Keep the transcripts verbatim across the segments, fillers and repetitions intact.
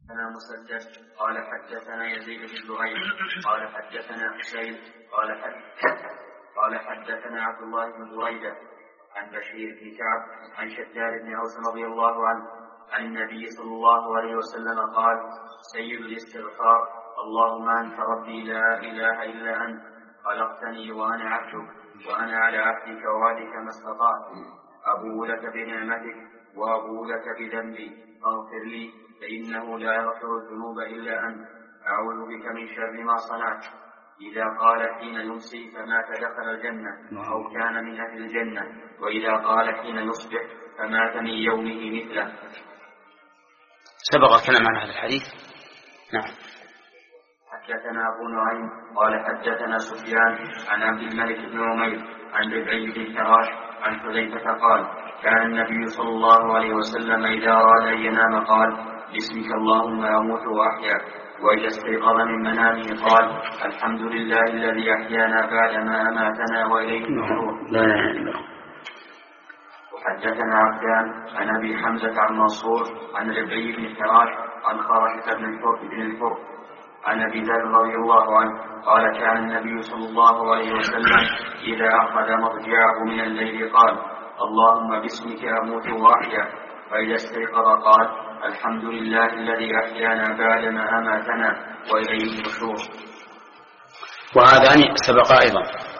أنا مسدد قال حدثنا يزيد بن زهير قال حدثنا حسين قال حد قال حدثنا عبد الله بن بريدة عن بشير بن كعب عن شداد بن أوس رضي الله عنه عن النبي صلى الله عليه وسلم قال: سيد الاستغفار اللهم أنت ربي لا إله إلا أنت خلقتني وأنا عبدك وأنا على عهدك ووعدك ما استطعت أبوء لك بنعمتك وأبوء لك بذنبي فاغفر لي فإنه لا يغفر الذنوب إلا أنت أعوذ بك من شر ما صنعت. إذا قال حين يمسي فمات دخل الجنة أو كان من أهل الجنة، وإذا قال حين يصبح فمات من يومه مثله. سبق الكلام عن هذا الحديث. نعم. حدثنا أبو نعيم قال حدثنا سفيان عن عبد الملك بن عمير عن ربعي بن حراش عن حذيفة قال: كان النبي صلى الله عليه وسلم إذا أراد أن ينام قال: باسمك اللهم أموت وأحيا. وإذا استيقظ من منامه قال: الحمد لله الذي أحيانا بعدما أماتنا وإليه النشور. وحدثنا عبدان عن أبي حمزة عن منصور عن ربعي بن حراش عن خارجة بن الحر بن الحر عن أبي ذر رضي الله عنه قال: كان النبي صلى الله عليه وسلم إذا أخذ مضجعه من الليل قال: اللهم باسمك أموت وأحيا. وإذا استيقظ قال: الحمد لله الذي أحيانا بعدما أماتنا وإليه النشور. وهذان سبق أيضا.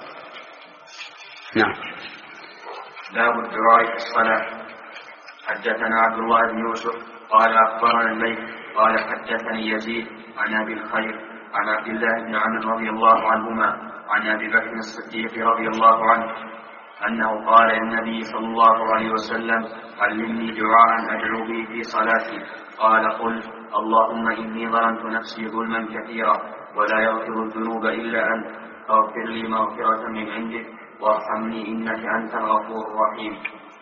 نعم. باب الدعاء في الصلاة. حدثنا عبد الله بن يوسف قال أخبرنا الليث قال حدثني يزيد عن أبي الخير عن عبد الله بن عمرو رضي الله عنهما عن أبي بكر الصديق رضي الله عنه أنه قال للنبي صلى الله عليه وسلم: علمني دعاء أدعو به في صلاتي. قال: قل اللهم إني ظلمت نفسي ظلما كثيرا ولا يغفر الذنوب إلا أنت فاغفر لي مغفرة من عندك وارحمني إنك أنت الغفور الرحيم.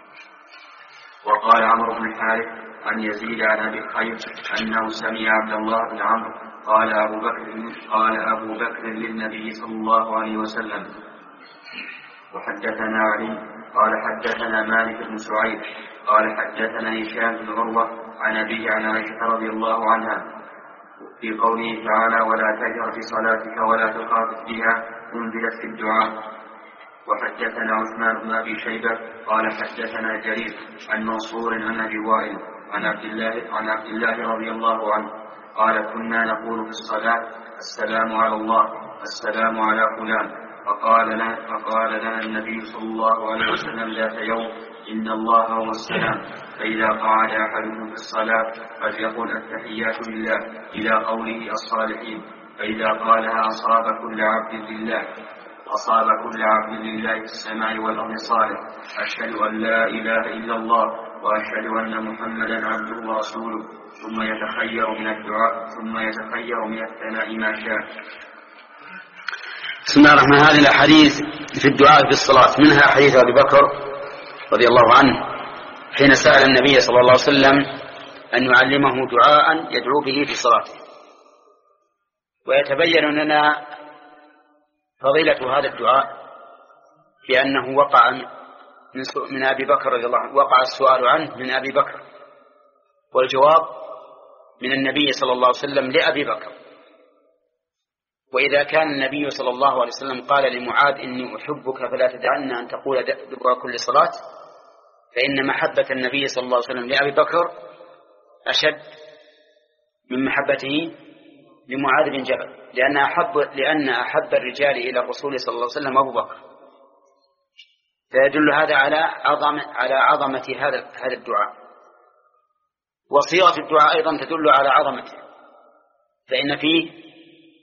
وقال عمرو بن الحارث عن يزيد عن أبي الخير أنه سمع عبد الله بن عمرو قال أبو بكر قال أبو بكر للنبي صلى الله عليه وسلم. وحدثنا علي قال حدثنا مالك بن سعيد قال حدثنا هشام بن عروة عن أبيه عن عائشة رضي الله عنها في قوله تعالى: ولا تجهر بصلاتك ولا تخافت بها، انزلت في الدعاء. وحدثنا عثمان بن أبي شيبة قال حدثنا جرير عن منصور عن أبي وائل عن عبد الله عن عبد الله رضي الله عنه قال: كنا نقول في الصلاة: السلام على الله السلام على فلان. فقال لنا, فقال لنا النبي صلى الله عليه وسلم ذات يوم: إن الله هو السلام، فإذا قعد أحدكم في الصلاة فليقل التحيات لله إلى قوله الصالحين، فإذا قالها أصاب كل عبد لله أصاب كل عبد لله في السماء والأرض صالح. أشهد أن لا إله إلا الله وأشهد أن محمدا عبده ورسوله. ثم يتخير من الدعاء ثم يتخير من الثناء ما شاء. بسم الله الرحمن الرحيم. هذه الأحاديث في الدعاء في الصلاة، منها حديث أبي بكر رضي الله عنه حين سأل النبي صلى الله عليه وسلم أن يعلمه دعاء يدعو به في صلاته. ويتبين لنا فضيلة هذا الدعاء بأنه وقع من أبي بكر رضي الله عنه، وقع السؤال عنه من أبي بكر والجواب من النبي صلى الله عليه وسلم لأبي بكر. وإذا كان النبي صلى الله عليه وسلم قال لمعاذ: إني أحبك فلا تدعنا أن تقول دبر كل صلاة، فإن محبة النبي صلى الله عليه وسلم لأبي بكر أشد من محبته لمعاذ بن جبل، لأن أحب, لأن أحب الرجال إلى الرسول صلى الله عليه وسلم أبو بكر. فيدل هذا على عظم على عظمة هذا هذا الدعاء. وصيغة الدعاء أيضا تدل على عظمته، فإن فيه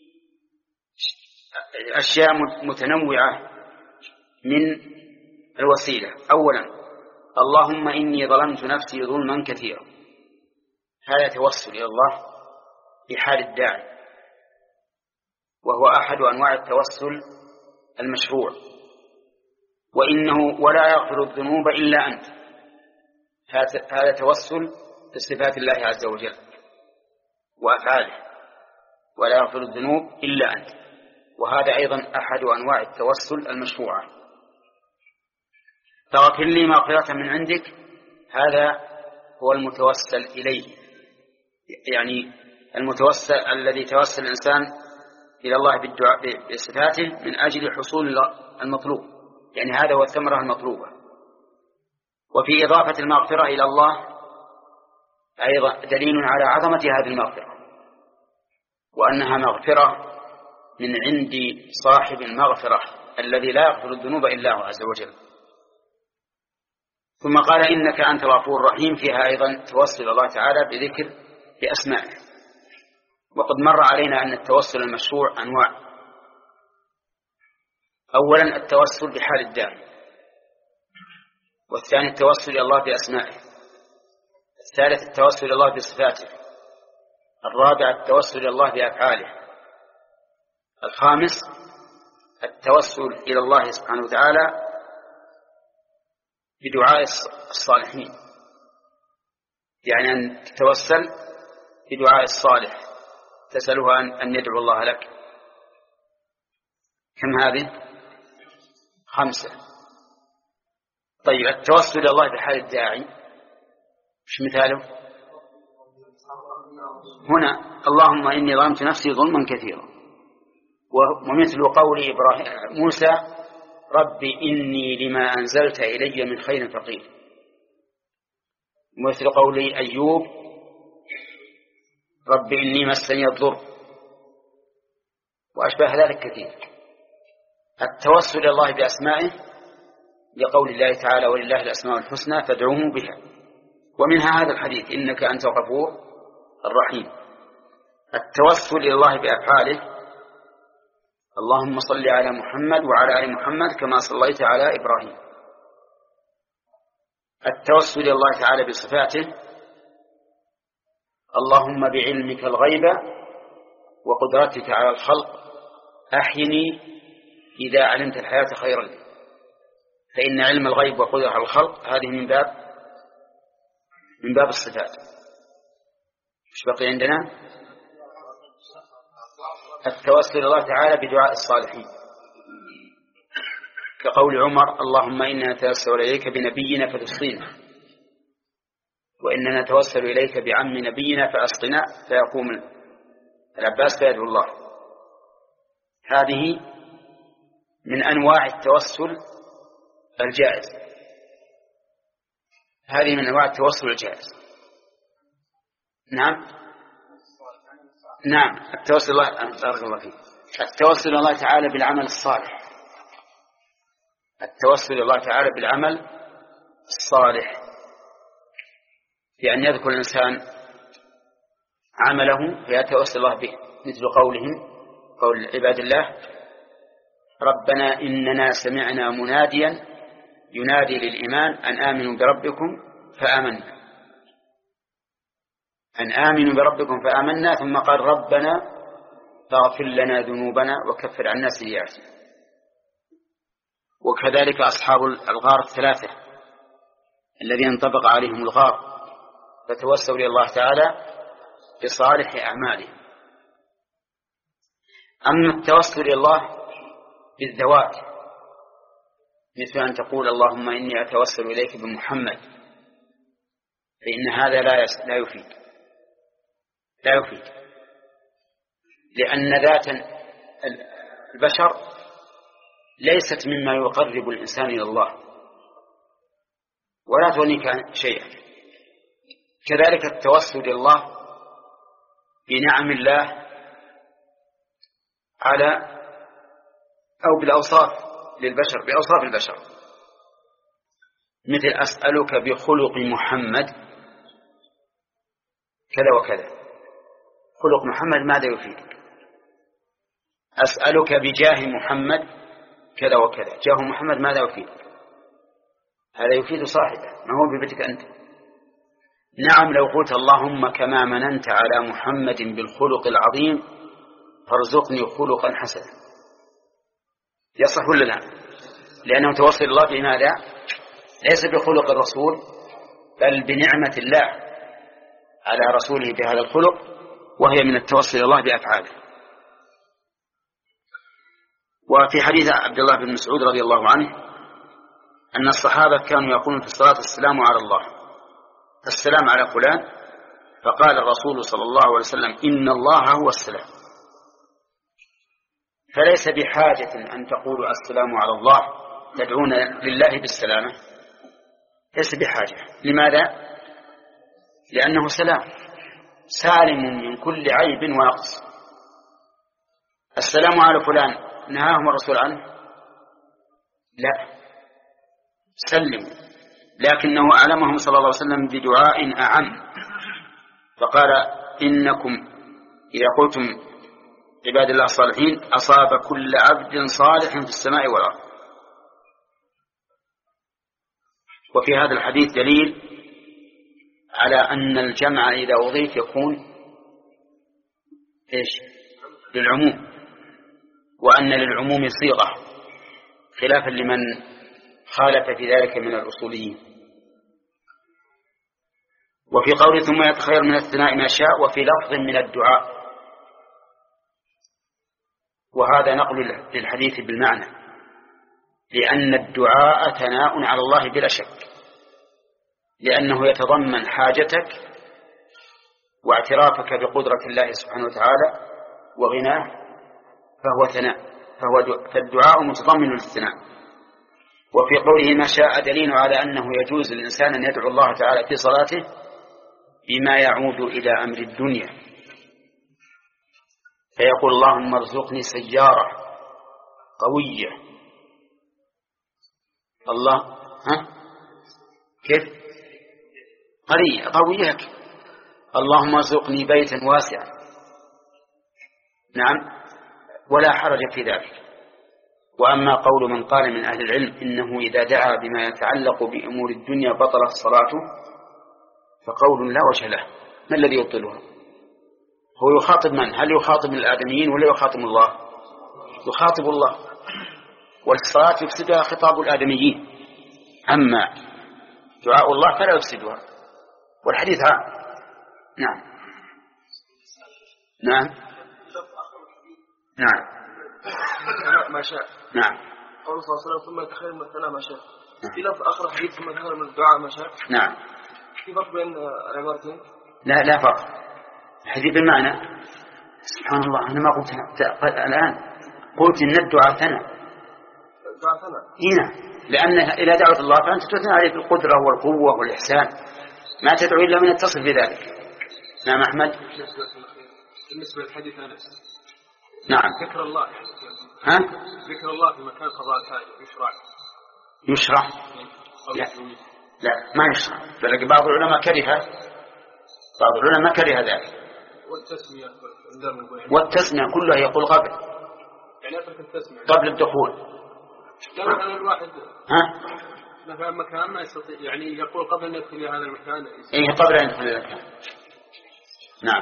أشياء متنوعة من الوسيلة. أولا: اللهم إني ظلمت نفسي ظلما كثيرا، هذا توسل إلى الله بحال الداعي، وهو أحد أنواع التوسل المشروع. وإنه ولا يغفر الذنوب إلا أنت، هذا توسل بصفات الله عز وجل وأفعاله، ولا يغفر الذنوب إلا أنت، وهذا أيضا أحد أنواع التوسل المشروعة. فاغفر لي مغفرة من عندك، هذا هو المتوسل إليه، يعني المتوسل الذي توسل الإنسان إلى الله بالدعاء بصفاته من أجل حصول المطلوب، يعني هذا هو الثمرة المطلوبة. وفي إضافة المغفرة إلى الله أيضا دليل على عظمة هذه المغفرة، وأنها مغفرة من عند صاحب المغفرة الذي لا يغفر الذنوب إلا هو عز وجل. ثم قال إنك أنت الغفور الرحيم، فيها أيضا توسل الله تعالى بذكر بأسمائه. وقد مر علينا أن التوسل المشروع أنواع: أولا التوسل بحال الداعي، والثاني التوسل إلى الله بأسمائه، الثالث التوسل إلى الله بصفاته، الرابع التوسل إلى الله بأفعاله، الخامس التوسل إلى الله سبحانه وتعالى بدعاء الصالحين، يعني أن تتوسل بدعاء الصالح تسأله أن يدعو الله لك. كم هذه؟ خمسة. طيب التوسل إلى الله بحال الداعي مش مثاله؟ هنا اللهم إني ظلمت نفسي ظلما كثيرا، ومثل قول إبراهيم موسى ربي إني لما أنزلت إلي من خير فقير، مثل قول أيوب ربي إني مسني الضر، وأشبه ذلك كثير. التوسل إلى الله بأسمائه لقول الله تعالى ولله الأسماء الحسنى فادعوه بها، ومنها هذا الحديث إنك أنت الغفور الرحيم. التوسل إلى الله بأفعاله اللهم صل على محمد وعلى آل محمد كما صليت على إبراهيم. التوسل إلى الله تعالى بصفاته اللهم بعلمك الغيب وقدرتك على الخلق أحيني إذا علمت الحياة خيرا لي، فإن علم الغيب وقدرة على الخلق هذه من باب من باب الصفات. مش بقي عندنا التوسل إلى الله تعالى بدعاء الصالحين، كقول عمر اللهم إنا نتوسل إليك بنبينا فتسقينا، وإننا نتوسل إليك بعم نبينا فأسقنا، فيقوم العباس فيدعو الله. هذه من أنواع التوسل الجائز، هذه من أنواع التوسل الجائز. نعم نعم التوسل الله بارك الله فيك التوسل الله تعالى بالعمل الصالح، التوسل الله تعالى بالعمل الصالح، بأن يذكر الإنسان عمله فيتوسل الله به، مثل قولهم قول عباد الله ربنا إننا سمعنا مناديا ينادي للإيمان أن آمنوا بربكم فآمنا، أن آمنوا بربكم فآمنا، ثم قال ربنا فاغفر لنا ذنوبنا وكفر عنا سيئاتنا. وكذلك أصحاب الغار الثلاثة الذين انطبق عليهم الغار فتوسلوا إلى الله تعالى بصالح أعمالهم. أما التوسل إلى الله بالذوات مثل أن تقول اللهم إني أتوسل إليك بمحمد، فإن هذا لا لا يفيد لا يفيد لأن ذات البشر ليست مما يقرب الإنسان إلى الله ولا تغنيك شيئا. كذلك التوسل إلى الله بنعم الله على أو بالأوصاف للبشر، بأوصاف البشر، مثل أسألك بخلق محمد كذا وكذا. خلق محمد ماذا يفيدك؟ أسألك بجاه محمد كذا وكذا، جاه محمد ماذا يفيدك؟ هذا يفيد صاحبه، ما هو ببيتك أنت. نعم لو قلت اللهم كما مننت على محمد بالخلق العظيم فارزقني خلقا حسنا، يصح ولا لا؟ لأنه توصل الله بماذا؟ ليس بخلق الرسول بل بنعمة الله على رسوله بهذا الخلق، وهي من التوصل الله بأفعاله. وفي حديث عبد الله بن مسعود رضي الله عنه أن الصحابة كانوا يقولون في الصلاة السلام على الله، السلام على فلان، فقال الرسول صلى الله عليه وسلم إن الله هو السلام، فليس بحاجة أن تقولوا السلام على الله تدعون لله بالسلامة، ليس بحاجة. لماذا؟ لأنه سلام سالم من كل عيب ونقص. السلام على فلان نهاهم الرسول عنه؟ لا، سلموا، لكنه أعلمهم صلى الله عليه وسلم بدعاء أعم، فقال إنكم إذا قلتم عباد الله الصالحين أصاب كل عبد صالح في السماء والأرض. وفي هذا الحديث دليل على أن الجمع إذا أضيف يكون إيش؟ للعموم، وأن للعموم صيغة، خلافا لمن خالف في ذلك من الأصوليين. وفي قوله ثم يتخير من الثناء ما شاء، وفي لفظ من الدعاء، وهذا نقل للحديث بالمعنى، لأن الدعاء ثناء على الله بلا شك، لأنه يتضمن حاجتك واعترافك بقدرة الله سبحانه وتعالى وغناه، فهو ثناء، فهو فالدعاء متضمن للثناء. وفي قوله ما شاء دليل على أنه يجوز للإنسان أن يدعو الله تعالى في صلاته بما يعود إلى أمر الدنيا، فيقول اللهم ارزقني سيارة قوية، الله ها كيف قوية قوية، اللهم ارزقني بيتا واسعا، نعم، ولا حرج في ذلك. وأما قول من قال من أهل العلم إنه إذا دعا بما يتعلق بأمور الدنيا بطلت صلاته، فقول لا وجه له. ما الذي يبطلها؟ هو يخاطب من؟ هل يخاطب الآدميين ولا يخاطب الله؟ يخاطب الله، والصلاة يفسدها خطاب الآدميين، أما دعاء الله فلا يفسدها، والحديث عام. نعم نعم نعم ما شاء. نعم. قول صلى الله عليه وسلم ثم يتخير من الثناء ما شاء. في لفظ آخر حديث ثم يتخير من الدعاء ما شاء. نعم. في فرق بين العبارتين؟ لا لا فرق، الحديث بالمعنى. سبحان الله، أنا ما قلت الآن، قلت إن الدعاء ثناء. الدعاء ثناء. هنا لأن إذا دعوت الله فأنت تثنى عليه بالقدرة والقوة والإحسان، ما تدعو إلا من يتصل بذلك. نعم أحمد. بالنسبة للحديث أنس. نعم. ذكر الله. ها؟ ذكر الله في مكان قضاء الحاجة يشرع. يشرع؟ لا لا ما يشرع، بل بعض العلماء كره، بعض العلماء كره ذلك. والتسمية والتسمية كلها يقول قبل، يعني أترك التسمية قبل الدخول. لا مثلا الواحد ها؟ مثلا مكان ما يستطيع، يعني يقول قبل أن يدخل إلى هذا المكان. إيه قبل أن يدخل إلى المكان. نعم.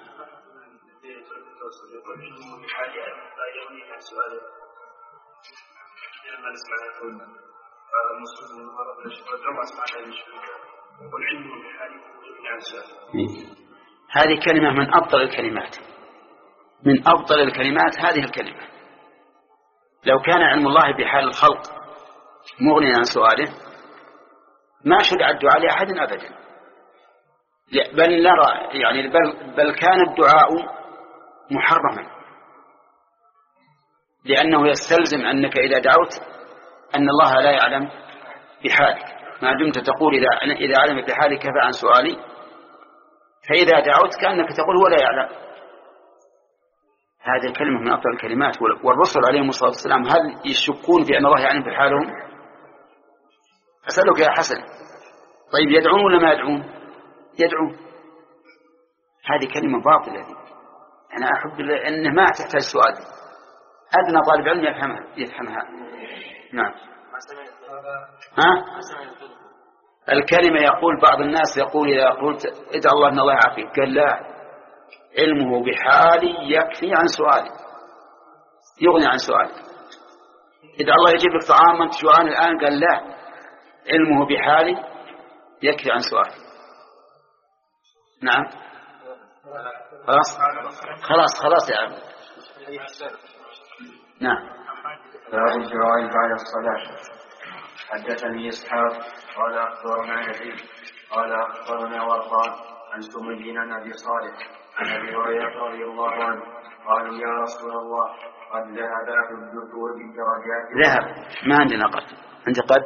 هذه كلمة من أفضل الكلمات، من أفضل الكلمات هذه الكلمة. لو كان علم الله بحال الخلق مغنيا عن سؤاله ما شرع الدعاء لأحد أبدا، بل نرى يعني بل, بل كان الدعاء محرما، لأنه يستلزم أنك إذا دعوت أن الله لا يعلم بحالك، ما دمت تقول إذا إذا علم بحالك كفى عن سؤالي، فإذا دعوت كأنك تقول هو لا يعلم. هذه الكلمة من أفضل الكلمات. والرسل عليهم الصلاة والسلام هل يشكون في أن الله يعلم بحالهم؟ أسألك يا حسن، طيب يدعون ولا ما يدعون؟ يدعون. هذه كلمة باطلة دي. أنا أحب أنه ما تحتاج سؤال، أدنى طالب علم يفهمها يفهمها. نعم. ها؟ الكلمة يقول بعض الناس يقول إذا قلت ادعى الله أن الله يعافيك، قال لا، علمه بحالي يكفي عن سؤالي، يغني عن سؤالي. إذا الله يجيب لك طعام وأنت جوعان الآن، قال لا، علمه بحالي يكفي عن سؤالي. نعم. خلاص خلاص خلاص يا عم. نعم. باب الدعاء بعد الصلاة. حدثني إسحاق قال أخبرنا يزيد قال أخبرنا ورقان عن سمي عن أبي صالح عن أبي هريرة رضي الله عنه قالوا يا رسول الله قد ذهب أهل الدثور بالدرجات. ذهب ما عندنا قد، عندي قد.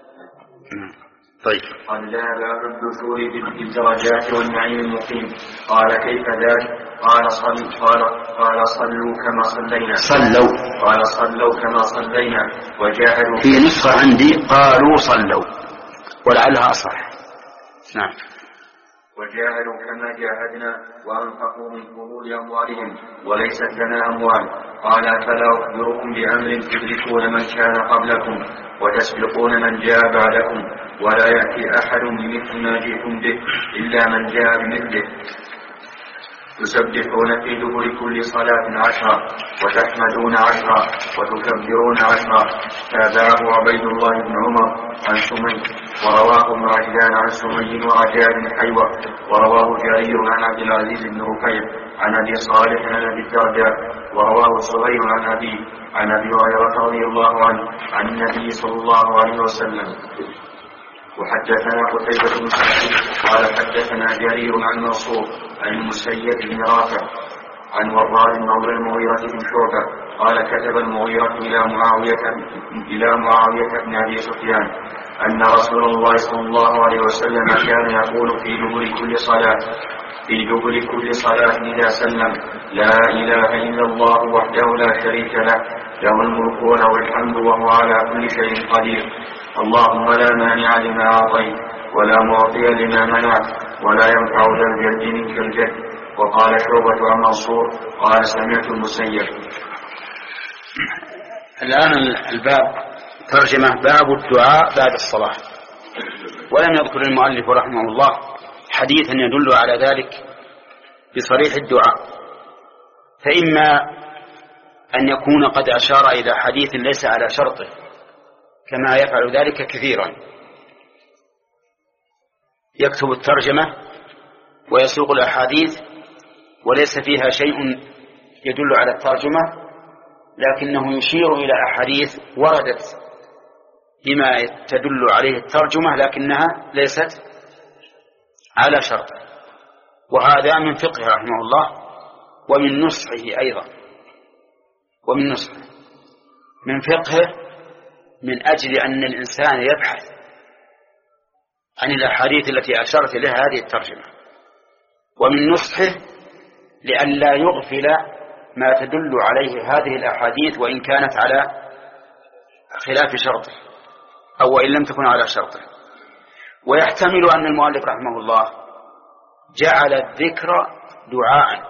طيب. قد ذهب أهل الدثور بالدرجات والنعيم المقيم. قال كيف ذلك؟ قال صل قال قال صلوا كما صلينا. صلوا. قال صلوا كما صلينا وجاهدوا. في نسخة عندي قالوا صلوا ولعلها أصح. نعم. وجاهدوا كما جاهدنا وأنفقوا من فضول أموالهم وليست لنا أموال. قال فلا أخبركم بأمر تدركون من كان قبلكم وتسبقون من جاء بعدكم ولا يأتي أحد بمثل ما جئتم به إلا من جاء بمثله. تسبحون في دبر كل صلاة عشرة وتحمدون عشرة وتكبرون عشرة. تابعه عبيد الله بن عمر عن سمي ورواه ابن عجلان عن سمي وعجال بن حيوة ورواه جرير عن عبد العزيز بن رفيع عن أبي صالح عن أبي الدرداء ورواه سهيل عن أبي عن أبي هريرة رضي الله عنه عن النبي صلى الله عليه وسلم. وحدثنا قتيبة بن سعيد قال حدثنا جرير عن منصور عن المسيب بن رافع عن وراد مولى المغيرة بن شعبة قال كتب المغيرة إلى معاوية إلى معاوية بن أبي سفيان أن رسول الله صلى الله عليه وسلم كان يقول في دبر كل صلاة في دبر كل صلاة إذا سلم لا إله إلا الله وحده لا شريك له له الملك وله الحمد وهو على كل شيء قدير اللهم لا مانع لما أعطيت ولا معطي لما منعت ولا ينفع ذا الجد منك الجد. وقال شعبة عن منصور قال سمعت المسيب. الآن الباب ترجمة باب الدعاء بعد الصلاة. ولم يذكر المؤلف رحمه الله حديثا يدل على ذلك بصريح الدعاء، فإما أن يكون قد أشار إلى حديث ليس على شرطه كما يفعل ذلك كثيرا، يكتب الترجمة ويسوق الأحاديث وليس فيها شيء يدل على الترجمة، لكنه يشير إلى أحاديث وردت بما تدل عليه الترجمة لكنها ليست على شرطه. وهذا من فقه رحمه الله ومن نصحه أيضا، ومن نصحه من فقهه من أجل أن الإنسان يبحث عن الأحاديث التي أشرت إليها هذه الترجمة، ومن نصحه لئلا يغفل ما تدل عليه هذه الأحاديث وإن كانت على خلاف شرطه أو وإن لم تكن على شرطه. ويحتمل أن المؤلف رحمه الله جعل الذكر دعاء،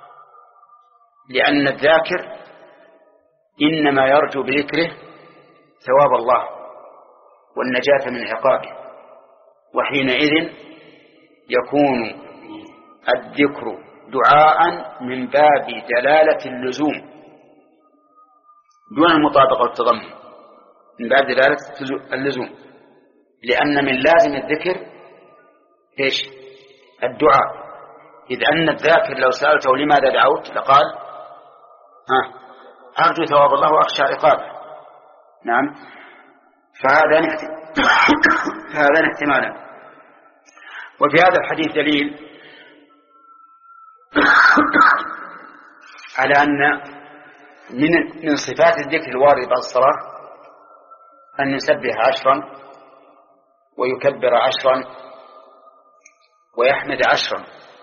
لأن الذاكر إنما يرجو بذكره ثواب الله والنجاة من عقابه، وحينئذ يكون الذكر دعاء من باب دلالة اللزوم دون المطابقة والتضمن، من باب دلالة اللزوم، لأن من لازم الذكر إيش؟ الدعاء. إذ أن الذاكر لو سألته لماذا دعوت لقال ها أرجو ثواب الله وأخشى عقابه. نعم، فهذا فهذا احتمالا. وفي هذا الحديث دليل على أن من من صفات الذكر الواردة بعد الصلاة أن يسبح عشرا ويكبر عشرا ويحمد عشرا،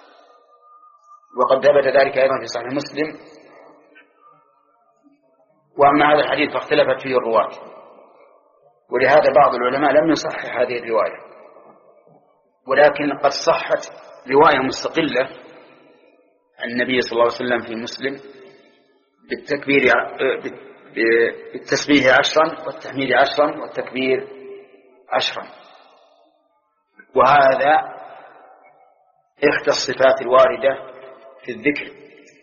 وقد ثبت ذلك أيضا في صحيح مسلم. وأما هذا الحديث فاختلفت فيه الرواة، ولهذا بعض العلماء لم يصحح هذه الرواية، ولكن قد صحت رواية مستقلة عن النبي صلى الله عليه وسلم في مسلم بالتكبير بالتسبيح عشرا والتحميد عشرا والتكبير عشرا. وهذا إحدى الصفات الواردة في الذكر.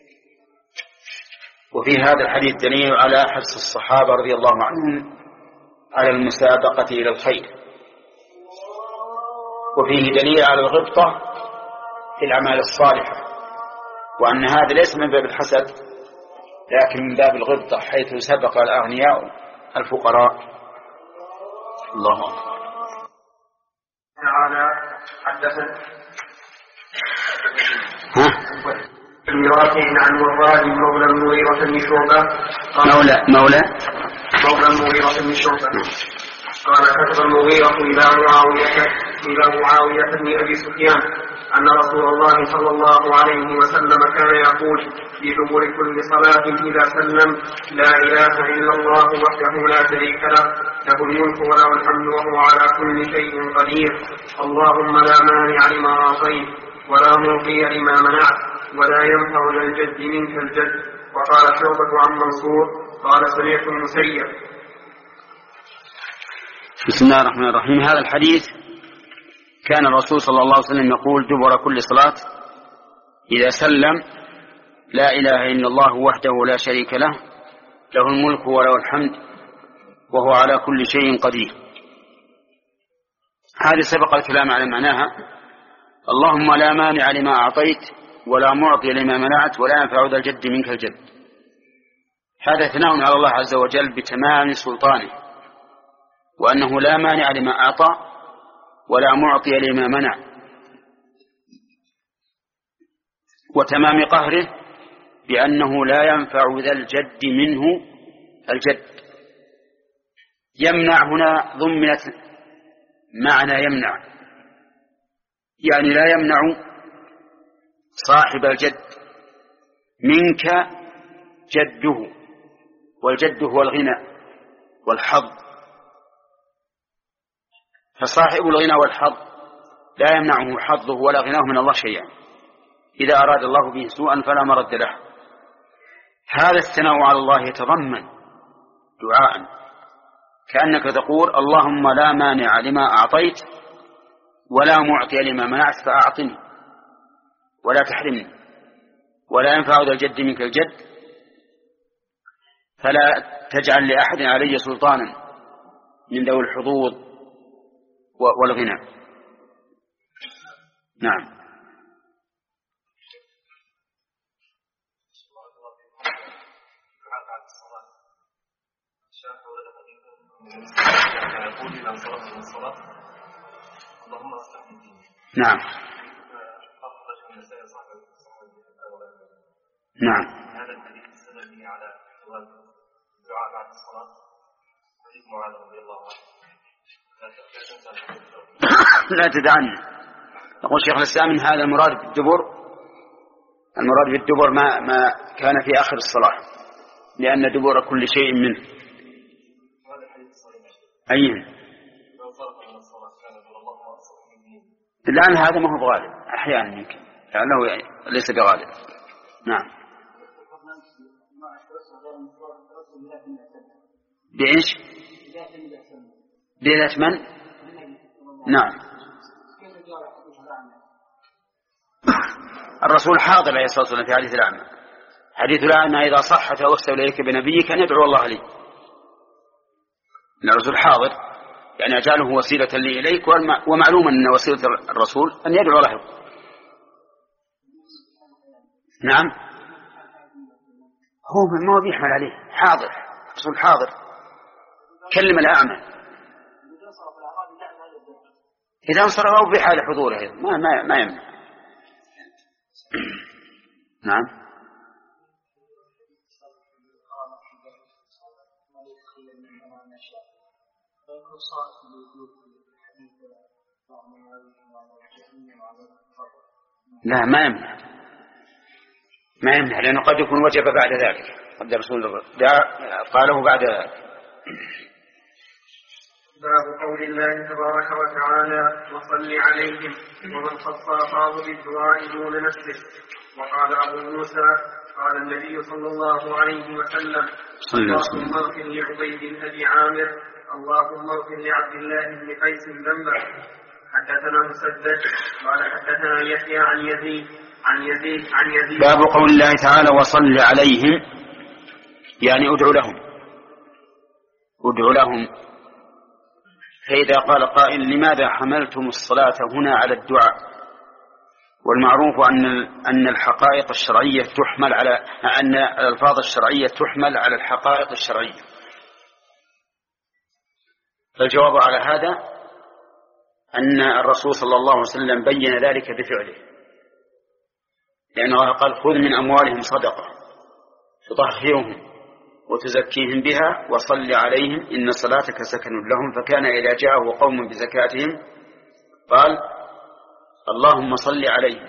وفي هذا الحديث دليل على حرص الصحابة رضي الله عنهم على المسابقة إلى الخير، وفيه دليل على الغبطة في الأعمال الصالحة، وأن هذا ليس من باب الحسد لكن من باب الغبطة، حيث سبق الأغنياء الفقراء. الله أكبر. تعالى حدثنا الميراث عن وفاء مولى المغيرة بن شعبة مولى مولى مولى المغيرة بن شعبة قال كتب المغيرة إلى معاوية إلى معاوية بن أبي سفيان أن رسول الله صلى الله عليه وسلم كان يقول في دبر كل صلاة إذا سلم: لا إله إلا الله وحده لا شريك له، له الملك وله الحمد وهو على كل شيء قدير، اللهم لا مانع لما أعطيت ولا معطي لما منعت ولا ينفع ذا الجد منك الجد. وقال شعبة عن منصور قال سمعت المسيب. بسم الله الرحمن الرحيم. هذا الحديث كان الرسول صلى الله عليه وسلم يقول دبر كل صلاة إذا سلم: لا إله إلا الله وحده لا شريك له، له الملك وله الحمد وهو على كل شيء قدير. هذه سبق الكلام على معناها: اللهم لا مانع لما أعطيت ولا معطي لما منعت ولا ينفع ذا الجد منك الجد. هذا ثناء على الله عز وجل بتمام سلطانه، وأنه لا مانع لما أعطى ولا معطي لما منع، وتمام قهره بأنه لا ينفع ذا الجد منه الجد. يمنع هنا ضمنت معنى يمنع، يعني لا يمنع صاحب الجد منك جده، والجد هو الغنى والحظ، فصاحب الغنى والحظ لا يمنعه حظه ولا غناه من الله شيئا، إذا أراد الله به سوءا فلا مرد له. هذا الثناء على الله يتضمن دعاء، كأنك تقول: اللهم لا مانع لما أعطيت ولا معطي لما منعت فأعطني ولا تحرمني ولا ينفع ذا الجد منك الجد، فلا تجعل لأحد علي سلطانا من ذوي الحظوظ والغنى. نعم. نعم. نعم. هذا الحديث استدل على الدعاء بعد الصلاة، حديث معاذ رضي الله عنه: لا تدعنا. يقول شيخ الإسلام: هذا المراد بالدبر، المراد بالدبر ما ما كان في آخر الصلاة، لأن دبر كل شيء منه. أين؟ الآن هذا ما هو بغالب، أحيانا يمكن لأنه يعني ليس بغالب. نعم. بإيش؟ بذات من؟ نعم. الرسول حاضر عليه الصلاة والسلام في حديث الأعمى. حديث الأعمى إذا صح توسل إليك بنبيك أن يدعو الله لي. إن الرسول حاضر، يعني أجعله وسيلة لي إليك، ومعلوم أن وسيلة الرسول أن يدعو له. نعم. هو ما هو بيحمل عليه، حاضر، الرسول حاضر. كلم الأعمى إذا انصرف أو في حال حضوره ما ما ما يمنع. نعم. لا ما يمنع، ما يمنع، لأنه قد يكون وجب بعد ذلك، قد الرسول قاله بعد ذلك. باب قول الله تبارك وتعالى: وصل عليهم، ومن خص أخاه بالدعاء دون نفسه. وقال أبو موسى: قال النبي صلى الله عليه وسلم: اللهم اغفر لعبيد بن أبي عامر، اللهم اغفر لعبد الله بن قيس ذنبه. حدثنا مسدد قال حدثنا يحيى عن يزيد عن يزيد عن يزيد. باب قول الله تعالى: وصل عليهم، يعني ادعو لهم، ادعو لهم. فإذا قال قائل: لماذا حملتم الصلاة هنا على الدعاء؟ والمعروف أن أن الحقائق الشرعية تحمل على أن الألفاظ الشرعية تحمل على الحقائق الشرعية. فالجواب على هذا أن الرسول صلى الله عليه وسلم بين ذلك بفعله، لأن الله قال خذ من أموالهم صدقة تطهرهم وتزكيهم بها وصل عليهم إن صلاتك سكن لهم. فكان إذا جاءه قوم بزكاتهم قال اللهم صل عليهم.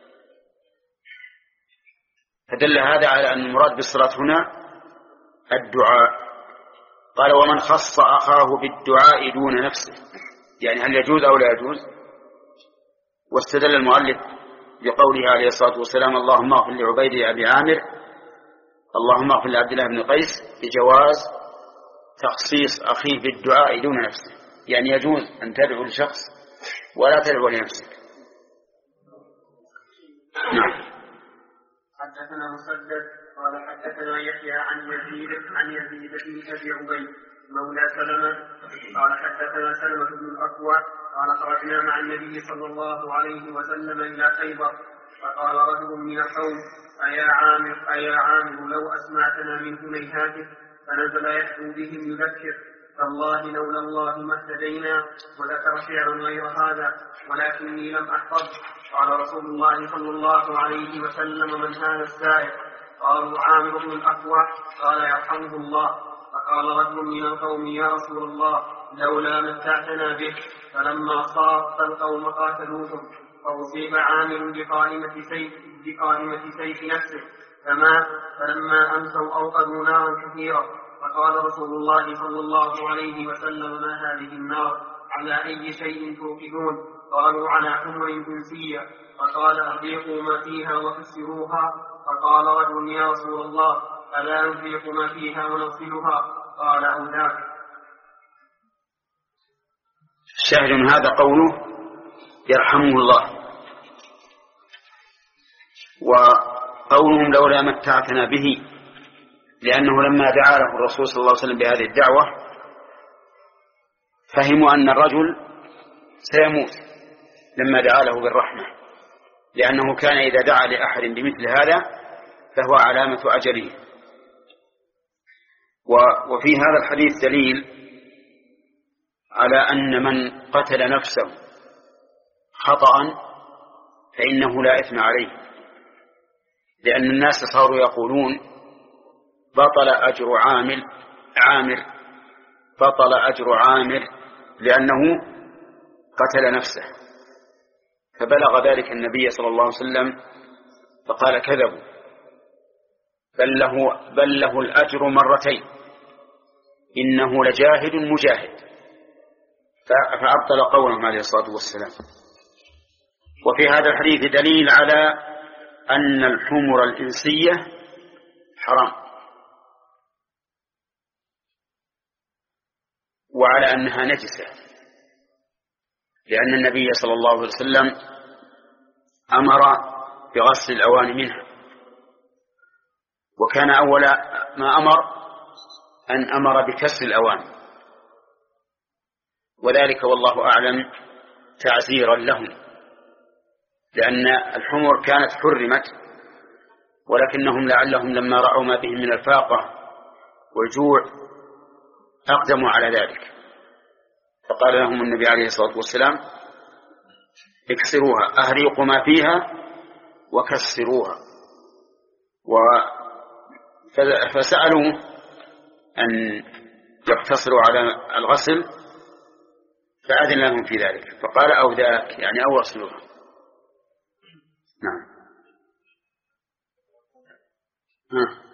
فدل هذا على أن المراد بالصلاة هنا الدعاء. قال ومن خص أخاه بالدعاء دون نفسه، يعني هل يجوز أو لا يجوز؟ واستدل المؤلف بقوله عليه الصلاة والسلام اللهم اغفر لعبيد أبي عامر اللهم اغفر لعبد الله بن قيس بجواز تخصيص أخيه بالدعاء دون نفسه، يعني يجوز أن تدعو لشخص ولا تدعو لنفسك. نعم. حدثنا مسدد قال حدثنا يحيى عن يزيد عن يزيد بن ابي عبيد مولى سلمة قال حدثنا سلمة بن الاكوع قال خرجنا مع النبي صلى الله عليه وسلم الى خيبر فقال رجل من القوم ايا عامر ايا عامر لو اسمعتنا من هنيهاتك، فنزل يحدو بهم يذكر تالله لولا الله ما اهتدينا، وذكر شعرا غير هذا ولكني لم احفظ. قال رسول الله صلى الله عليه وسلم من هذا السائل؟ قالوا عامر بن الأكوع. قال يرحمه الله. فقال رجل من القوم يا رسول الله لولا متعتنا به، فلما صاف القوم قاتلوهم فأصيب عامر بقائمة سيف بقائمة سيف نفسه فمات. فلما أمسوا أوقدوا نارا كثيرة، فقال رسول الله صلى الله عليه وسلم ما هذه النار؟ على أي شيء توقدون؟ قالوا على حمر إنسية. فقال أضيقوا ما فيها وكسروها. فقال رجل يا رسول الله ألا نضيق ما فيها ونغسلها؟ قال أو ذاك. الشاهد من هذا قوله يرحمه الله، وقولهم لولا متعتنا به، لأنه لما دعا له الرسول صلى الله عليه وسلم بهذه الدعوة فهموا أن الرجل سيموت لما دعا له بالرحمة، لأنه كان إذا دعا لأحد بمثل هذا فهو علامة أجله. وفي هذا الحديث دليل على أن من قتل نفسه خطأ فإنه لا إثم عليه، لأن الناس صاروا يقولون بطل أجر عامل عامر بطل أجر عامر لأنه قتل نفسه، فبلغ ذلك النبي صلى الله عليه وسلم فقال كذبوا، بل له, بل له الأجر مرتين إنه لجاهد مجاهد، فأبطل قولهم عليه الصلاة والسلام. وفي هذا الحديث دليل على أن الحمر الإنسية حرام، وعلى أنها نجسة، لأن النبي صلى الله عليه وسلم أمر بغسل الأواني منها، وكان أول ما أمر أن أمر بكسر الأواني، وذلك والله أعلم تعزيرا لهم، لأن الحمر كانت حرمت، ولكنهم لعلهم لما رأوا ما بهم من الفاقة والجوع أقدموا على ذلك، فقال لهم النبي عليه الصلاة والسلام اكسروها، أهريقوا ما فيها وكسروها. فسألوا أن يقتصروا على الغسل فأذن لهم في ذلك، فقال أو ذاك يعني أو غسلوها. نعم. ها.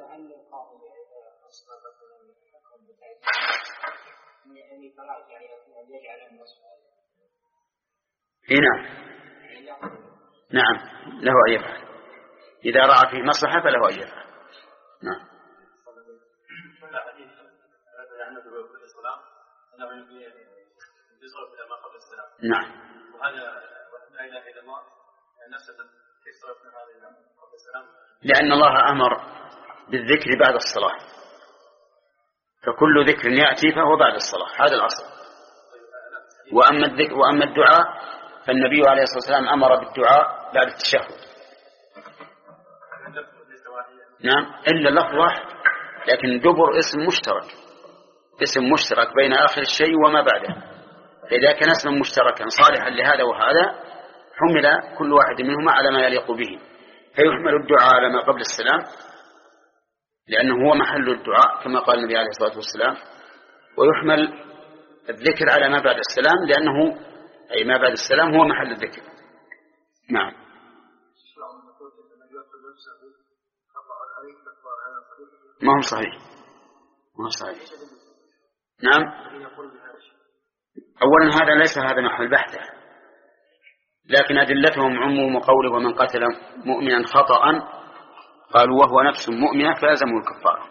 هنا نعم له أن يفعل، إذا رأى فيه مصلحة فله أن يفعل. نعم. نعم. لأن الله أمر بالذكر بعد الصلاة، فكل ذكر يأتي فهو بعد الصلاة، هذا الأصل. وأما الذكر وأما الدعاء فالنبي عليه الصلاة والسلام أمر بالدعاء بعد التشهد. نعم، إلا اللفظ واحد، لكن دبر اسم مشترك، اسم مشترك بين آخر الشيء وما بعده، إذا كان اسما مشتركا صالحا لهذا وهذا حمل كل واحد منهما على ما يليق به. فيحمل الدعاء على ما قبل السلام لأنه هو محل الدعاء كما قال النبي عليه الصلاة والسلام، ويحمل الذكر على ما بعد السلام لأنه أي ما بعد السلام هو محل الذكر. نعم. ما هو صحيح، ما هو صحيح. نعم. أولا هذا ليس هذا محل بحثه، لكن أدلتهم عموم قوله ومن قتل مؤمنا خطأ قالوا وهو نفس مؤمنة فلزموا الكفارة.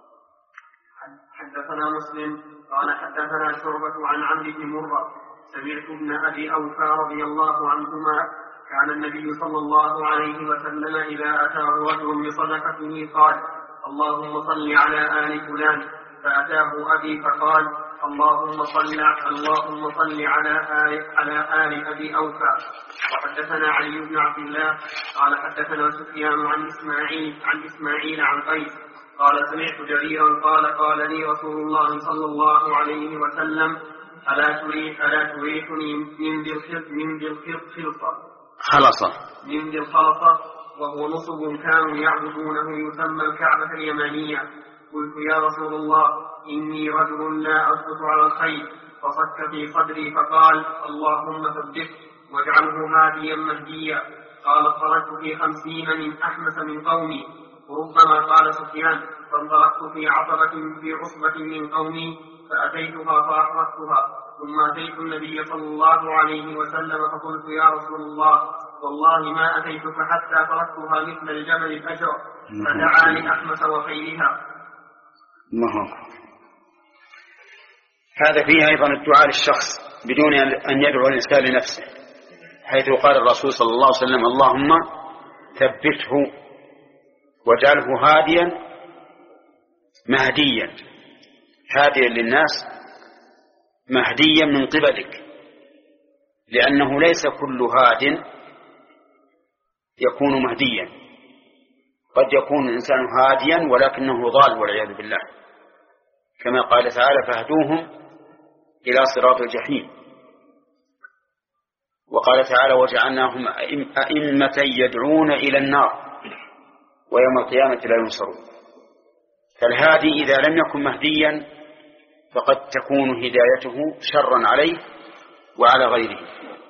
حدثنا مسلم قال حدثنا شعبة عن عمرو بن مرة سمعت ابن أبي أوفى رضي الله عنهما كان النبي صلى الله عليه وسلم إذا أتاه رجل بصدقته قال اللهم صل على آل فلان، فأتاه أبي فقال اللهم صل اللهم صل على آل على آل أبي أوفى. وحدثنا علي بن عبد الله قال حدثنا سفيان عن إسماعيل عن إسماعيل عن قيس قال سمعت جريرا قال قال لي رسول الله صلى الله عليه وسلم ألا تريح ألا تريحني من ذي من ذي الخلصة خلصة من ذي الخلصة وهو نصب كانوا يعبدونه يسمى الكعبة اليمانية. قلت يا رسول الله إني رجل لا أثبت على الخير، فصك في صدري فقال اللهم ثبته واجعله هاديا مهديا. قال خرجت في خمسين من أحمس من قومي، وربما قال سفيان فانطلقت في عصبة في عصبة من قومي فأتيتها فأحرقتها، ثم أتيت النبي صلى الله عليه وسلم فقلت يا رسول الله والله ما أتيتك حتى تركتها مثل الجبل الأجر، فدعا لأحمس وخيرها. الله. هذا فيه أيضا الدعاء للشخص بدون أن يدعو الإنسان لنفسه، حيث قال الرسول صلى الله عليه وسلم اللهم ثبته واجعله هاديا مهديا، هاديا للناس مهديا من قبلك، لأنه ليس كل هاد يكون مهديا، قد يكون الإنسان هاديا ولكنه ضال والعياذ بالله، كما قال تعالى فاهدوهم إلى صراط الجحيم. وقال تعالى وجعلناهم أئمة يدعون إلى النار ويوم القيامة لا ينصرون. فالهادي إذا لم يكن مهديا فقد تكون هدايته شرا عليه وعلى غيره.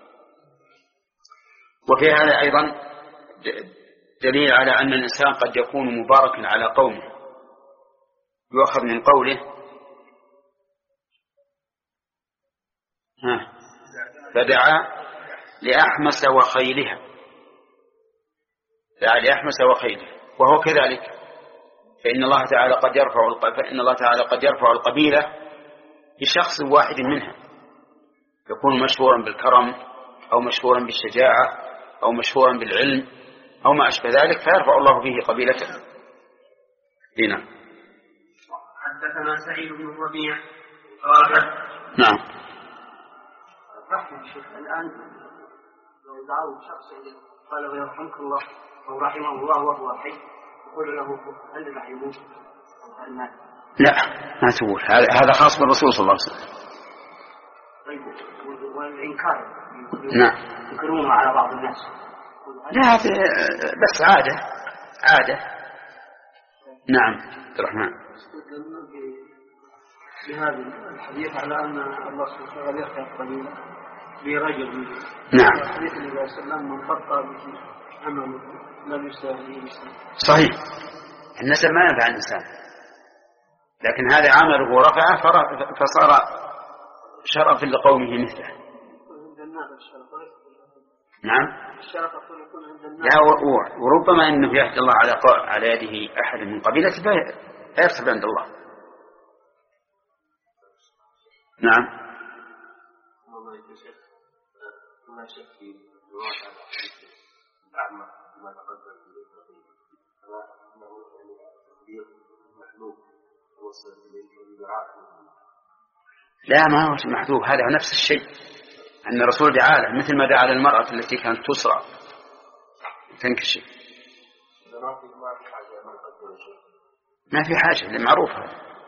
وفي هذا أيضا دليل على أن الإنسان قد يكون مباركا على قومه، يؤخذ من قوله ها فدعا لأحمس وخيلها، دعا لأحمس وخيله، وهو كذلك، فإن الله تعالى قد يرفع فإن الله تعالى قد يرفع القبيلة بشخص واحد منها، يكون مشهورا بالكرم أو مشهورا بالشجاعة أو مشهورا بالعلم أو ما أشبه ذلك، فيرفع الله به قبيلته. هنا حدثنا سعيد بن الربيع قال نعم. رحمه الشيخ الآن لو دعوا شخص قال له يرحمك الله أو رحمه الله وهو حي يقول له هل رحمه أو هل مات؟ لا ما تقول، هذا خاص بالرسول صلى الله عليه وسلم. طيب والإنكار نعم ينكرونه على بعض الناس؟ لا بس عادة عادة. نعم عبد الرحمن. بهذا الحديث على أن الله سبحانه وتعالى يخلق قليلا برجل. نعم. الحديث النبي صلى الله عليه وسلم من خطأ به عمله لم يستهديه بسنة. صحيح، النسب ما ينفع الإنسان، لكن هذا عمله ورفعه فصار شرفا لقومه مثله. نعم. لا وربما انه يهدي الله على على يده احد من قبيلته فيرتب عند الله. نعم. لا ما هو محذوف، هذا نفس الشيء، أن الرسول دعا له مثل ما دعا للمرأة التي كانت تسرع تنكشف. ما في حاجة للمعروفة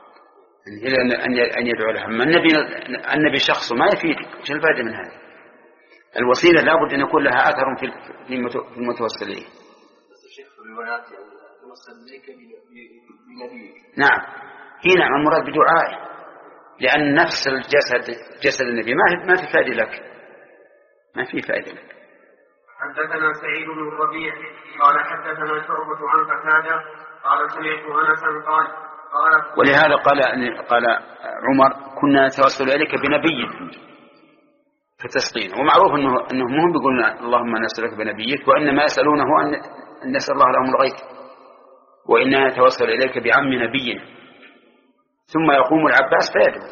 أن يدعو لها. أما النبي النبي شخص ما يفيدك، وش الفائدة من هذا؟ الوسيلة لابد أن يكون لها أثر في المتوسل إليه. الشيخ في الروايات يوصل إليك بنبيك. نعم هنا المراد بدعائه، لأن نفس الجسد جسد النبي ما ما في فائدة لك، ما في فائدة لك. حدثنا سعيد بن الربيع قال حدثنا شعبة عن قتادة قال سمعت أنسا قال قال ولهذا قال قال عمر كنا نتوسل إليك بنبي في التسقين، ومعروف أنه أنه مهم بيقولون اللهم نسألك بنبيك، وإنما يسألونه أن نسأل الله لهم الغيث، وإننا نتوسل إليك بعم نبينا، ثم يقوم العباس فيدعو.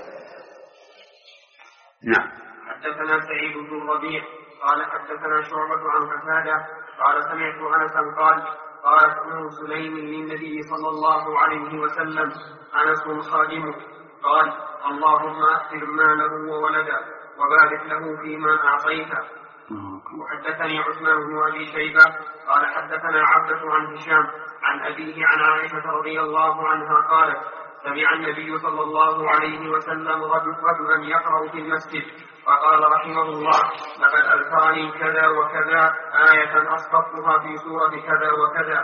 نعم. حدثنا سعيد بن الربيع قال حدثنا شعبة عن قتادة قال سمعت أنسا قال قالت أم سليم للنبي صلى الله عليه وسلم أنس خادمه قال اللهم أكثر ماله وولده وبارك له فيما أعطيته. وحدثني عثمان بن أبي شيبة قال حدثنا عبدة عن هشام عن أبيه عن عائشة رضي الله عنها قالت سمع النبي صلى الله عليه وسلم رجلا يقرأ في المسجد فقال رحمه الله لقد أذكرني كذا وكذا آية أسقطتها في سورة كذا وكذا.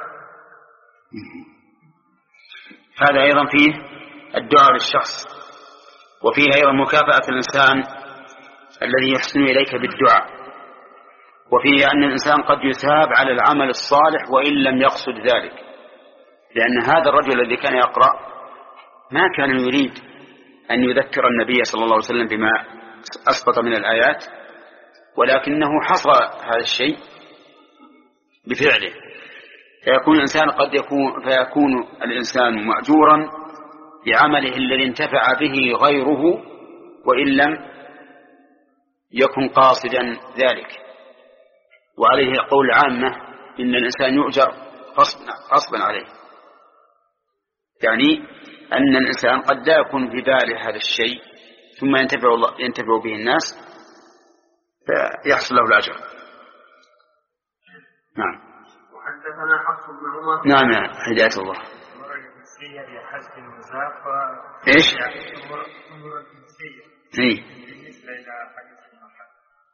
هذا أيضا فيه الدعاء للشخص، وفيه أيضا مكافأة الإنسان الذي يحسن إليك بالدعاء، وفيه أن الإنسان قد يثاب على العمل الصالح وإن لم يقصد ذلك، لأن هذا الرجل الذي كان يقرأ ما كان يريد أن يذكر النبي صلى الله عليه وسلم بما أسقط من الآيات، ولكنه حصل هذا الشيء بفعله، فيكون الإنسان قد يكون فيكون الإنسان مأجورا بعمله الذي انتفع به غيره وإن لم يكن قاصدا ذلك. وعليه قول عامة إن الإنسان يؤجر غصبا عليه، يعني أن الإنسان قد لا يكون في باله هذا الشيء ثم ينتفع, الله ينتفع به الناس فيحصل له الأجر. نعم. وحدثنا حفص بن عمر. نعم يا هداية الله. إيش؟ إيه. بالنسبة إلى حديث المحل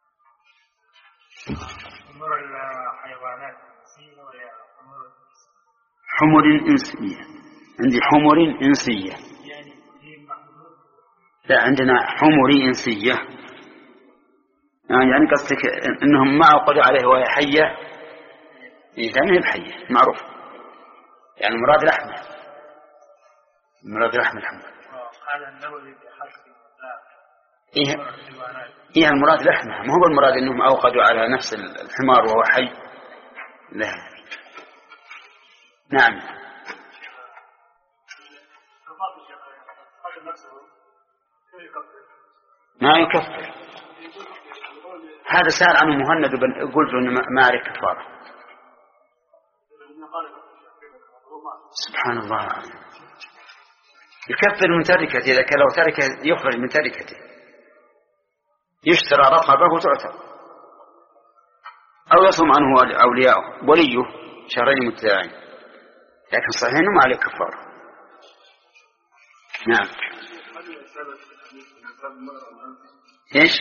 أمور الحيوانات الإنسية ولا أمور حمر إنسية؟ عندي حمر إنسية. يعني لا عندنا حمر إنسية، يعني قصدك إنهم ما عقدوا عليه وهي حية؟ إيه لا ما هي بحية معروف، يعني المراد لحمه، المراد لحم الحمر. هذا النووي بحسب إيه إيه المراد لحمه، ما هو المراد إنهم أوقدوا على نفس الحمار وهو حي، لا. نعم. ما يكفر، هذا سأل عنه مهند قلت له ما عليك كفارة. سبحان الله، يكفر من تركته، إذا كان لو تركه يخرج من تركته، يشترى رقبه وتعتق، أو يصوم عنه أولياءه وليه شهرين متتابعين، لكن صحيح إنه ما عليه كفارة. نعم. إيش؟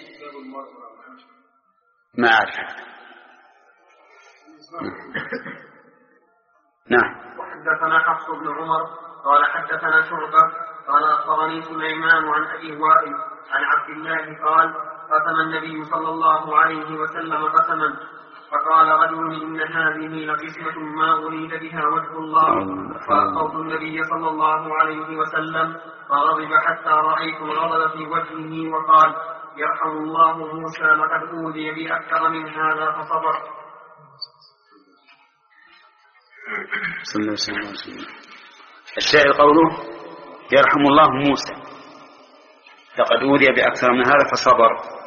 ما أعرف. نعم. وحدثنا حفص بن عمر قال حدثنا شعبة قال أخبرني سليمان عن أبي وائل عن عبد الله قال قسم النبي صلى الله عليه وسلم قسما فقال رجل إن هذه لقسمة ما أريد بها وجه الله، فأخبرت النبي صلى الله عليه وسلم فغضب حتى رأيت الغضب في وجهه وقال يرحم الله موسى لقد أوذي بأكثر من هذا فصبر. صلى الله عليه وسلم. الشاعر قوله يرحم الله موسى لقد أوذي بأكثر من هذا فصبر،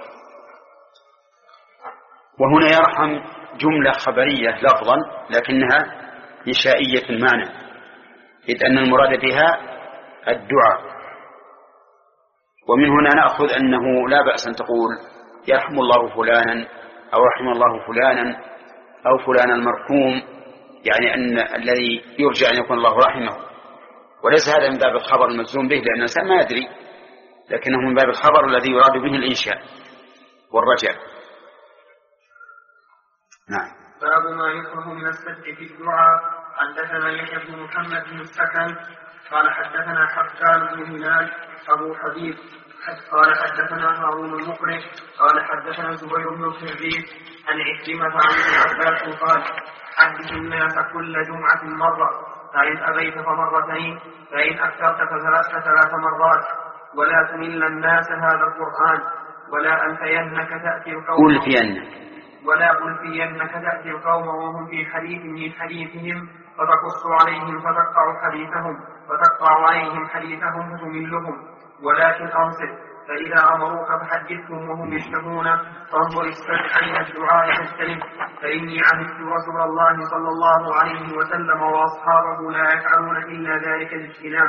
وهنا يرحم جملة خبرية لفظا لكنها إنشائية المعنى، إذ أن المراد بها الدعاء. ومن هنا نأخذ أنه لا بأس أن تقول يرحم الله فلانا أو رحم الله فلانا أو فلان المرحوم، يعني أن الذي يرجع أن يكون الله رحمه، وليس هذا من باب الخبر المجزوم به لأن الإنسان ما يدري، لكنه من باب الخبر الذي يراد به الإنشاء والرجع. نعم. باب ما يكره من السجد في الدعاء. حدثنا يحيى بن محمد بن السكن قال حدثنا حسان بن هلال أبو حبيب قال حدثنا هارون المقرئ قال حدثنا زبير بن الخريج عن عكرمة عن ابن عباس قال حدث الناس كل جمعة مرة فإن أبيت فمرتين فإن أكثرت فثلاث مرات ولا تمل الناس هذا القرآن ولا أنفينك تأتي القوم ولا ألفينك تأتي القوم وهم في حديث من حديثهم فتقص عليهم فتقطع حديثهم فتقطع عليهم حديثهم فتملهم ولكن أنصت فإذا أمروك فحدثهم وهم يشتهون فانظر استمع إلى الدعاء تجتنب فإني عهدت رسول الله صلى الله عليه وسلم وأصحابه لا يفعلون إلا ذلك الاجتناب.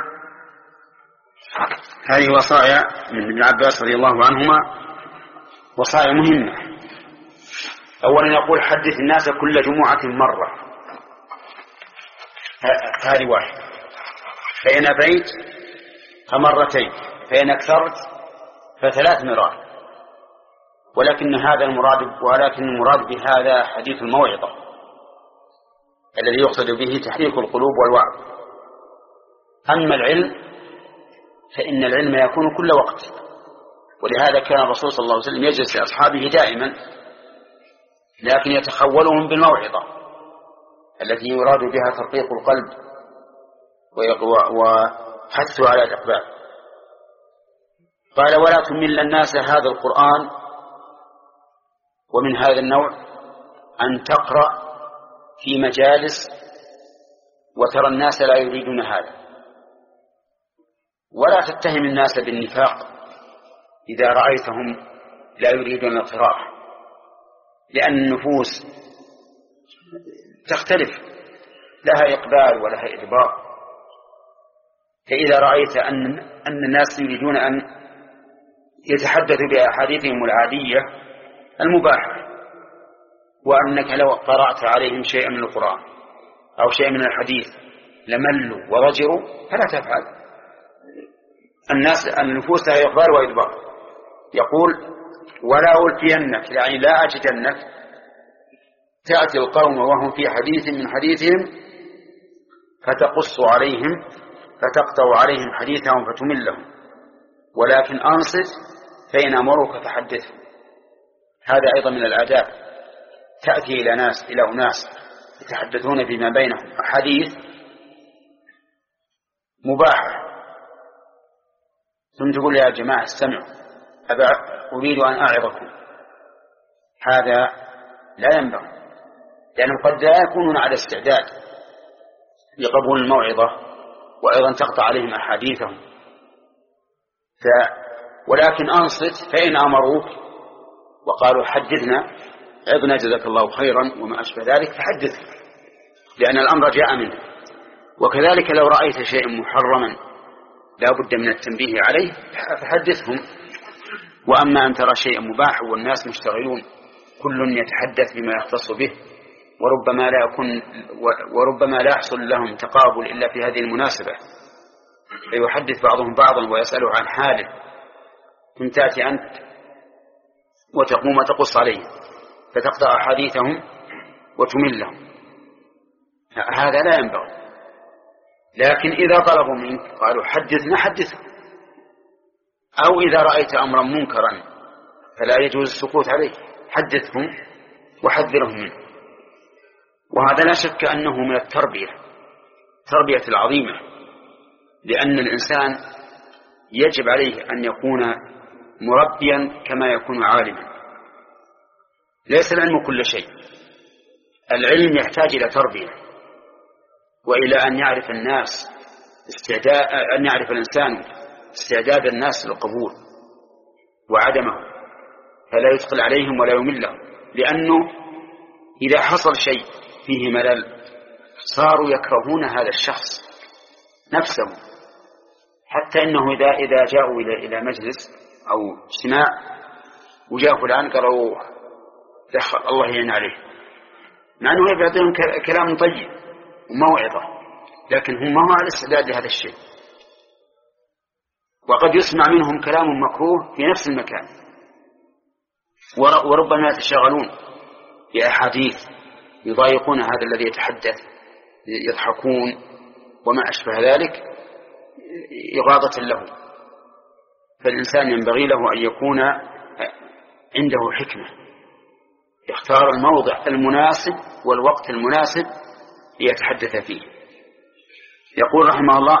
هذه وصايا من ابن عباس رضي الله عنهما وصايا مهمة. أولا يقول حدث الناس كل جمعة مرة، هذه واحد، فإن أبيت فمرتين فإن أكثرت فثلاث مرات. ولكن هذا المراد ولكن المراد بهذا حديث الموعظة الذي يقصد به تحريك القلوب والوعظ. أما العلم فإن العلم يكون كل وقت، ولهذا كان الرسول صلى الله عليه وسلم يجلس لأصحابه دائما لكن يتخولهم بالموعظة التي يراد بها ترقيق القلب وحثه على الإقبال. قال ولا تمل الناس هذا القرآن. ومن هذا النوع أن تقرأ في مجالس وترى الناس لا يريدون هذا، ولا تتهم الناس بالنفاق إذا رأيتهم لا يريدون القراءة، لأن النفوس تختلف، لها إقبال ولها إدبار. فإذا رأيت أن أن الناس يريدون أن يتحدثوا بأحاديثهم العادية المباحة، وأنك لو قرأت عليهم شيئا من القرآن أو شيئا من الحديث لملوا وضجروا فلا تفعل. الناس النفوس لها إقبال وإدبار. يقول ولا ألفينك، يعني لا أجدنك تأتي القوم وهم في حديث من حديثهم فتقص عليهم فتقطع عليهم حديثهم فتملهم ولكن أنصت فإن أمروك فحدثهم. هذا أيضا من الآداب. تأتي إلى ناس إلى أناس يتحدثون فيما بينهم حديث مباح ثم تقول يا جماعة استمعوا أريد أن أعظكم، هذا لا ينبغي، لأنهم قد لا يكونون على استعداد لقبول الموعظة وأيضا تقطع عليهم أحاديثهم. ف... ولكن أنصت فإن أمروك وقالوا حدثنا عظنا جزاك الله خيرا وما أشبه ذلك فحدث، لأن الأمر جاء منه. وكذلك لو رأيت شيئا محرما لا بد من التنبيه عليه فحدثهم. وأما أن ترى شيئا مباح والناس مشتغلون كل يتحدث بما يختص به وربما لا يكون وربما لا يحصل لهم تقابل إلا في هذه المناسبة، فيحدث بعضهم بعضا ويسأله عن حاله، ثم تأتي أنت وتقوم وتقص عليه فتقطع حديثهم وتملهم، هذا لا ينبغي. لكن إذا طلبوا منك قالوا حدثنا حدثهم، أو إذا رأيت أمرا منكرا فلا يجوز السكوت عليه، حدثهم وحذرهم منه. وهذا لا شك أنه من التربية التربية العظيمة، لأن الإنسان يجب عليه أن يكون مربيا كما يكون عالما. ليس العلم كل شيء، العلم يحتاج إلى تربية وإلى أن يعرف الناس استعداد أن يعرف الإنسان استعداد الناس للقبول وعدمه، فلا يثقل عليهم ولا يملهم، لأنه إذا حصل شيء فيه ملل صاروا يكرهون هذا الشخص نفسه، حتى إنه إذا إذا جاءوا إلى إلى مجلس أو اجتماع وجاء فلان قالوا دخل الله يعين عليه، مع أنه يبعثهم كلام طيب وموعظة، لكن هم ما هو على استعداد لهذا الشيء، وقد يسمع منهم كلام مكروه في نفس المكان، وربما يتشاغلون بأحاديث يضايقون هذا الذي يتحدث، يضحكون وما أشبه ذلك إغاظة له. فالإنسان ينبغي له أن يكون عنده حكمة، يختار الموضع المناسب والوقت المناسب ليتحدث فيه. يقول رحمه الله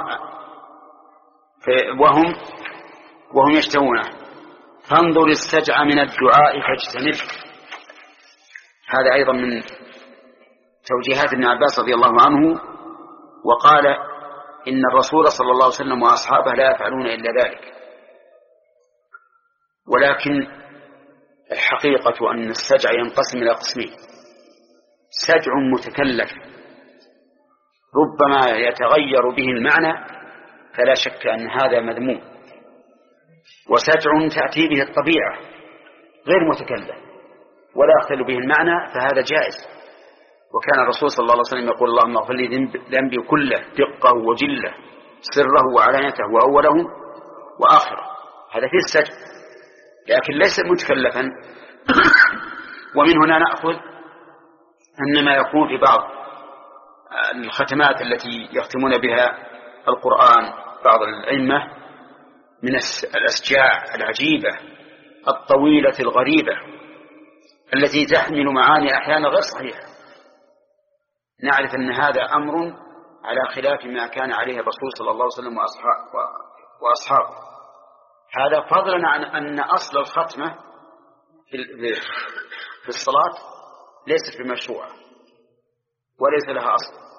وهم وهم يشتهونه فانظر السجع من الدعاء فاجتنب. هذا أيضا من توجيهات ابن عباس رضي الله عنه، وقال إن الرسول صلى الله عليه وسلم وأصحابه لا يفعلون إلا ذلك. ولكن الحقيقة أن السجع ينقسم إلى قسمين: سجع متكلف ربما يتغير به المعنى فلا شك أن هذا مذموم، وسجع تأتي به الطبيعة غير متكلف ولا يختل به المعنى فهذا جائز. وكان الرسول صلى الله عليه وسلم يقول: اللهم اغفر لي ذنبي كله دقه وجله سره وعلانيته وأوله وآخره. هذا فيه السجع لكن ليس متكلفا. ومن هنا نأخذ أن ما يكون في بعض الختمات التي يختمون بها القرآن بعض الأئمة من الأسجاع العجيبة الطويلة الغريبة التي تحمل معاني أحيانا غير صحيحة، نعرف أن هذا أمر على خلاف ما كان عليه الرسول صلى الله عليه وسلم وأصحابه. هذا فضلا عن أن أصل الختمة في الصلاة ليست بمشروعة وليس لها أصل.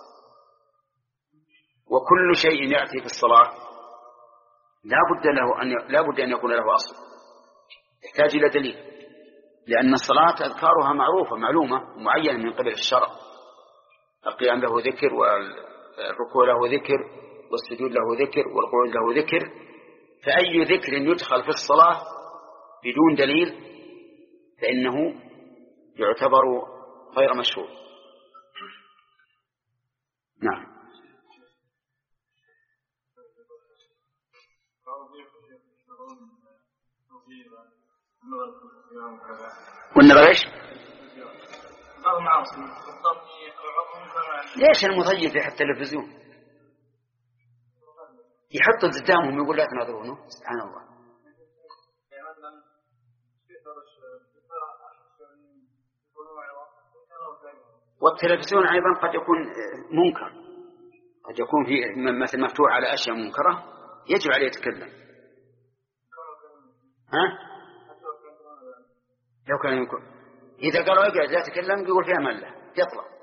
وكل شيء يأتي في الصلاة لا بد له أن لا بد أن يكون له أصل، يحتاج إلى دليل، لأن الصلاة أذكارها معروفة معلومة ومعينة من قبل الشرع. القيام له ذكر، والركوع له ذكر، والسجود له ذكر، والقعود له ذكر. فأي ذكر يدخل في الصلاة بدون دليل فإنه يعتبر غير مشروع. نعم. والنظر ايش؟ ليش المضيف يحط التلفزيون يحط قدامهم يقول لا تناظرونه؟ سبحان الله. والتلفزيون ايضا قد يكون منكر، قد يكون في مثل مفتوح على اشياء منكره يجب عليه يتكلم. ها؟ لو كان يمكن إذا قالوا يقعد لا تكلم يقول فيها ملة يطلع.